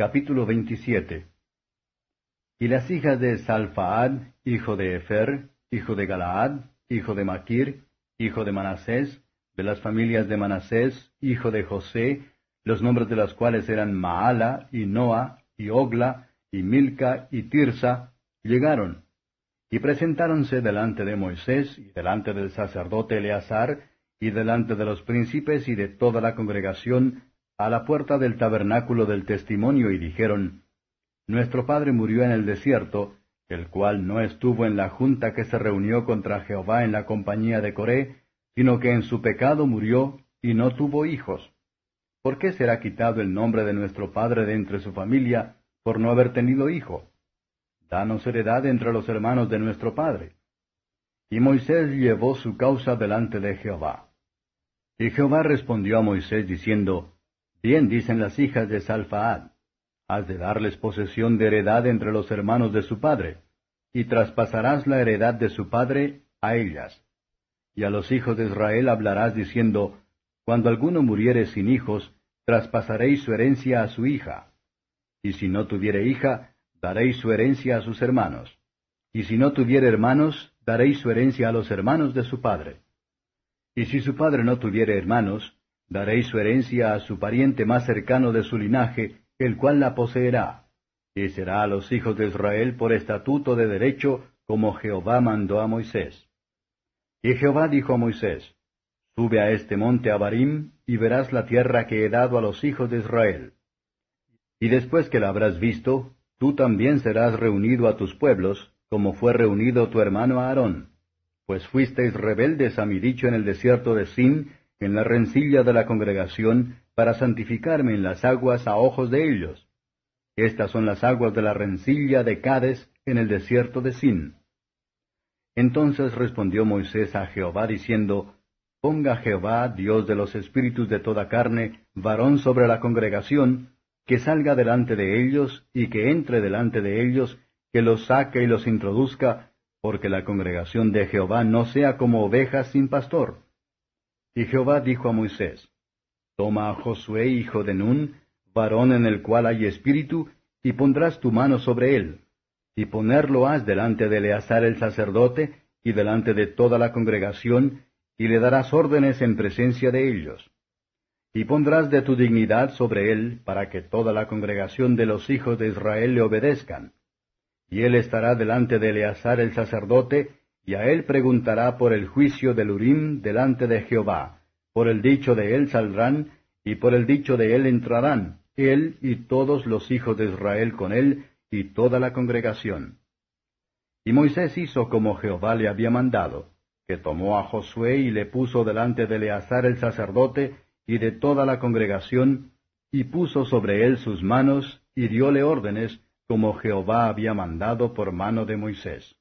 Capítulo 27. Y las hijas de Salfaad, hijo de Efer, hijo de Galaad, hijo de Maquir, hijo de Manasés, de las familias de Manasés, hijo de José, los nombres de las cuales eran Maala, y Noa, y Ogla, y Milca, y Tirsa, llegaron, y presentáronse delante de Moisés, y delante del sacerdote Eleazar, y delante de los príncipes y de toda la congregación, a la puerta del tabernáculo del testimonio, y dijeron, Nuestro padre murió en el desierto, el cual no estuvo en la junta que se reunió contra Jehová en la compañía de Coré, sino que en su pecado murió, y no tuvo hijos. ¿Por qué será quitado el nombre de nuestro padre de entre su familia, por no haber tenido hijo? Danos heredad entre los hermanos de nuestro padre. Y Moisés llevó su causa delante de Jehová. Y Jehová respondió a Moisés diciendo, Bien dicen las hijas de Salfaad, has de darles posesión de heredad entre los hermanos de su padre, y traspasarás la heredad de su padre a ellas. Y a los hijos de Israel hablarás diciendo, Cuando alguno muriere sin hijos, traspasaréis su herencia a su hija. Y si no tuviere hija, daréis su herencia a sus hermanos. Y si no tuviere hermanos, daréis su herencia a los hermanos de su padre. Y si su padre no tuviere hermanos, daréis su herencia a su pariente más cercano de su linaje, el cual la poseerá, y será a los hijos de Israel por estatuto de derecho, como Jehová mandó a Moisés. Y Jehová dijo a Moisés, Sube a este monte Abarim, y verás la tierra que he dado a los hijos de Israel. Y después que la habrás visto, tú también serás reunido a tus pueblos, como fue reunido tu hermano Aarón, pues fuisteis rebeldes a mi dicho en el desierto de Sin, en la rencilla de la congregación, para santificarme en las aguas a ojos de ellos. Estas son las aguas de la rencilla de Cades en el desierto de Sin. Entonces respondió Moisés a Jehová diciendo, Ponga Jehová, Dios de los espíritus de toda carne, varón sobre la congregación, que salga delante de ellos, y que entre delante de ellos, que los saque y los introduzca, porque la congregación de Jehová no sea como ovejas sin pastor. Y Jehová dijo a Moisés, Toma a Josué hijo de Nun, varón en el cual hay espíritu, y pondrás tu mano sobre él, y ponerlo has delante de Eleazar el sacerdote, y delante de toda la congregación, y le darás órdenes en presencia de ellos. Y pondrás de tu dignidad sobre él, para que toda la congregación de los hijos de Israel le obedezcan. Y él estará delante de Eleazar el sacerdote, y a él preguntará por el juicio del Urim delante de Jehová. Por el dicho de él saldrán, y por el dicho de él entrarán, él y todos los hijos de Israel con él, y toda la congregación. Y Moisés hizo como Jehová le había mandado, que tomó a Josué y le puso delante de Eleazar el sacerdote, y de toda la congregación, y puso sobre él sus manos, y dióle órdenes, como Jehová había mandado por mano de Moisés.